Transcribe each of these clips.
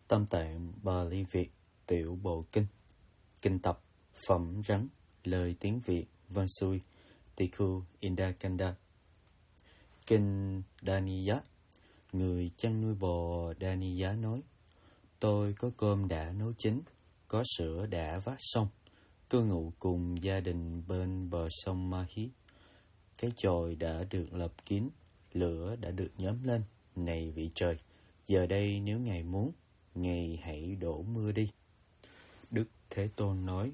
Tam Tạng Bali Việt Tiểu Bộ Kinh. Kinh tập Phẩm Rắn. Lời tiếng Việt Văn Xuôi Tikhu Indakanda. Kinh Daniya. Người chăn nuôi bò Daniya nói: Tôi có cơm đã nấu chín, có sữa đã vắt xong, cư ngụ cùng gia đình bên bờ sông Mahi. Cái chòi đã được lập kín, lửa đã được nhóm lên. Này vị trời, giờ đây nếu Ngài muốn, Ngài hãy đổ mưa đi. Đức Thế Tôn nói: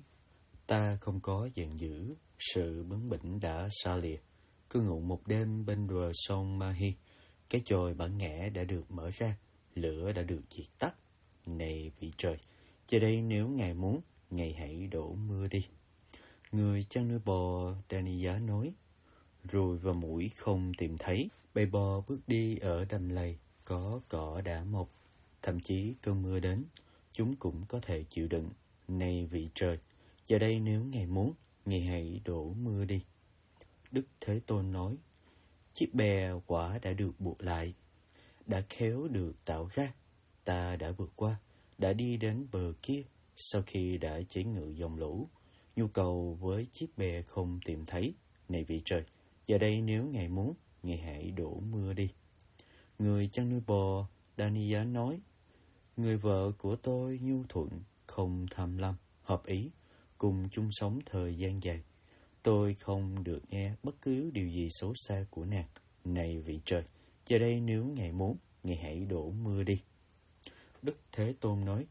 Ta không có giận dữ, sự bướng bỉnh đã xa lìa. Cư ngụ một đêm bên bờ sông Mahi, cái chòi bản ngã đã được mở ra, lửa đã được diệt tắt. Này vị trời, giờ đây nếu Ngài muốn, Ngài hãy đổ mưa đi. Người chăn nuôi bò Daniya nói: Ruồi và muỗi không tìm thấy, bầy bò bước đi ở đầm lầy, có cỏ đã mọc, thậm chí cơn mưa đến, chúng cũng có thể chịu đựng. Này vị trời, giờ đây nếu Ngài muốn, Ngài hãy đổ mưa đi. Đức Thế Tôn nói: Chiếc bè quả đã được buộc lại, đã khéo được tạo ra, ta đã vượt qua, đã đi đến bờ kia. Sau khi đã chế ngự dòng lũ, nhu cầu với chiếc bè không tìm thấy. Này vị trời, giờ đây nếu Ngài muốn, Ngài hãy đổ mưa đi. Người chăn nuôi bò Daniya nói: Người vợ của tôi nhu thuận, không tham lam, hợp ý, cùng chung sống thời gian dài. Tôi không được nghe bất cứ điều gì xấu xa của nàng. Này vị trời, giờ đây nếu Ngài muốn, Ngài hãy đổ mưa đi. Đức Thế Tôn nói: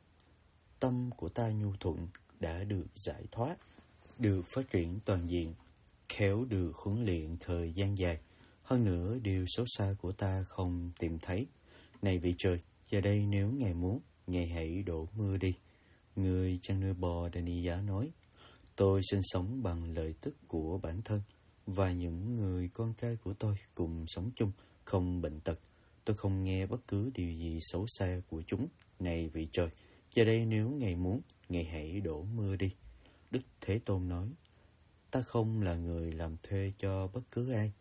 Tâm của ta nhu thuận, đã được giải thoát, được phát triển toàn diện, khéo được huấn luyện thời gian dài. Hơn nữa, điều xấu xa của ta không tìm thấy. Này vị trời, giờ đây nếu Ngài muốn, Ngài hãy đổ mưa đi. Người chăn nuôi bò Daniya nói: Tôi sinh sống bằng lợi tức của bản thân, và những người con trai của tôi cùng sống chung, không bệnh tật. Tôi không nghe bất cứ điều gì xấu xa của chúng. Này vị trời, giờ đây nếu Ngài muốn, Ngài hãy đổ mưa đi. Đức Thế Tôn nói: Ta không là người làm thuê cho bất cứ ai.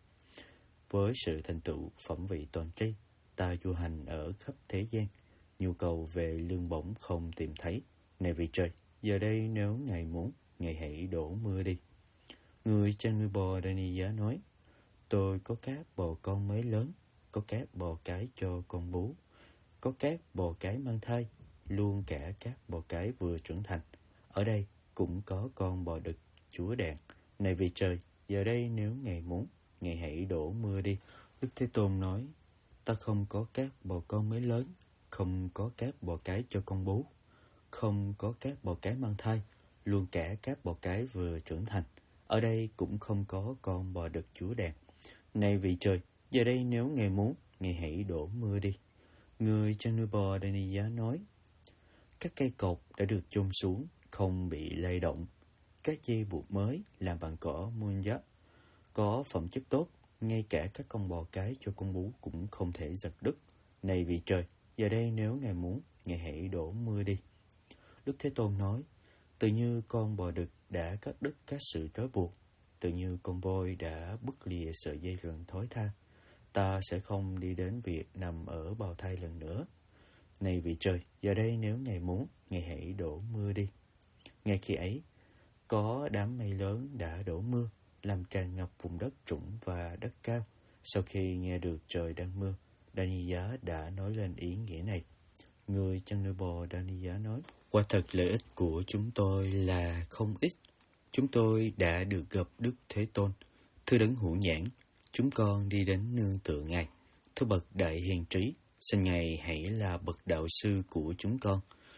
Với sự thành tựu phẩm vị toàn tri, ta du hành ở khắp thế gian, nhu cầu về lương bổng không tìm thấy. Này vị trời, giờ đây nếu Ngài muốn, Ngài hãy đổ mưa đi. Người chăn nuôi bò Daniya nói: Tôi có các bò con mới lớn, có các bò cái cho con bú, có các bò cái mang thai, luôn cả các bò cái vừa trưởng thành. Ở đây cũng có con bò đực chúa đàn. Này vị trời, giờ đây nếu Ngài muốn, Ngài hãy đổ mưa đi. Đức Thế Tôn nói: Ta không có các bò con mới lớn, không có các bò cái cho con bú, không có các bò cái mang thai, luôn cả các bò cái vừa trưởng thành. Ở đây cũng không có con bò đực chúa đàn. Này vị trời, giờ đây nếu Ngài muốn, Ngài hãy đổ mưa đi. Người chăn nuôi bò Daniya nói: Các cây cột đã được chôn xuống, không bị lay động. Các dây buộc mới làm bằng cỏ munya có phẩm chất tốt, ngay cả các con bò cái cho con bú cũng không thể giật đứt. Này vị trời, giờ đây nếu Ngài muốn, Ngài hãy đổ mưa đi. Đức Thế Tôn nói: Tự như con bò đực đã cắt đứt các sự trói buộc, tự như con voi đã bứt lìa sợi dây rừng thối tha, ta sẽ không đi đến việc nằm ở bào thai lần nữa. Này vị trời, giờ đây nếu Ngài muốn, Ngài hãy đổ mưa đi. Ngay khi ấy, có đám mây lớn đã đổ mưa, làm tràn ngập vùng đất trũng và đất cao. Sau khi nghe được trời đang mưa, Daniya đã nói lên ý nghĩa này. Người chăn nuôi bò Daniya nói: Quả thật lợi ích của chúng tôi là không ít. Chúng tôi đã được gặp Đức Thế Tôn. Thưa đấng hữu nhãn, chúng con đi đến nương tựa Ngài. Thưa bậc đại hiền trí, xin Ngài hãy là bậc đạo sư của chúng con.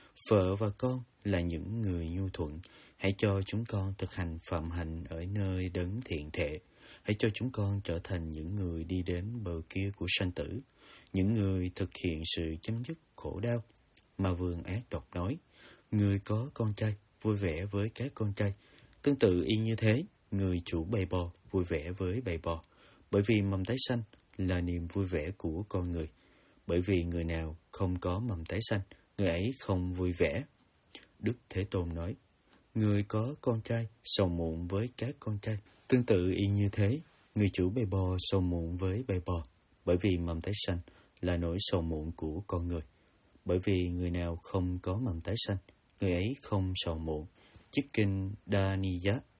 Vợ và con là những người nhu thuận. Hãy cho chúng con thực hành phạm hạnh ở nơi đấng thiện thệ. Hãy cho chúng con trở thành những người đi đến bờ kia của sanh tử, những người thực hiện sự chấm dứt khổ đau. Mà vương ác độc nói: Người có con trai, vui vẻ với các con trai. Tương tự y như thế, người chủ bầy bò vui vẻ với bầy bò. Bởi vì mầm tái sanh là niềm vui vẻ của con người. Bởi vì người nào không có mầm tái sanh, người ấy không vui vẻ. Đức Thế Tôn nói: Người có con trai sầu muộn với các con trai. Tương tự y như thế, người chủ bầy bò sầu muộn với bầy bò. Bởi vì mầm tái sanh là nỗi sầu muộn của con người. bởi vì người nào không có mầm tái sanh, người ấy không sầu muộn. Chiếc kinh Dhaniyat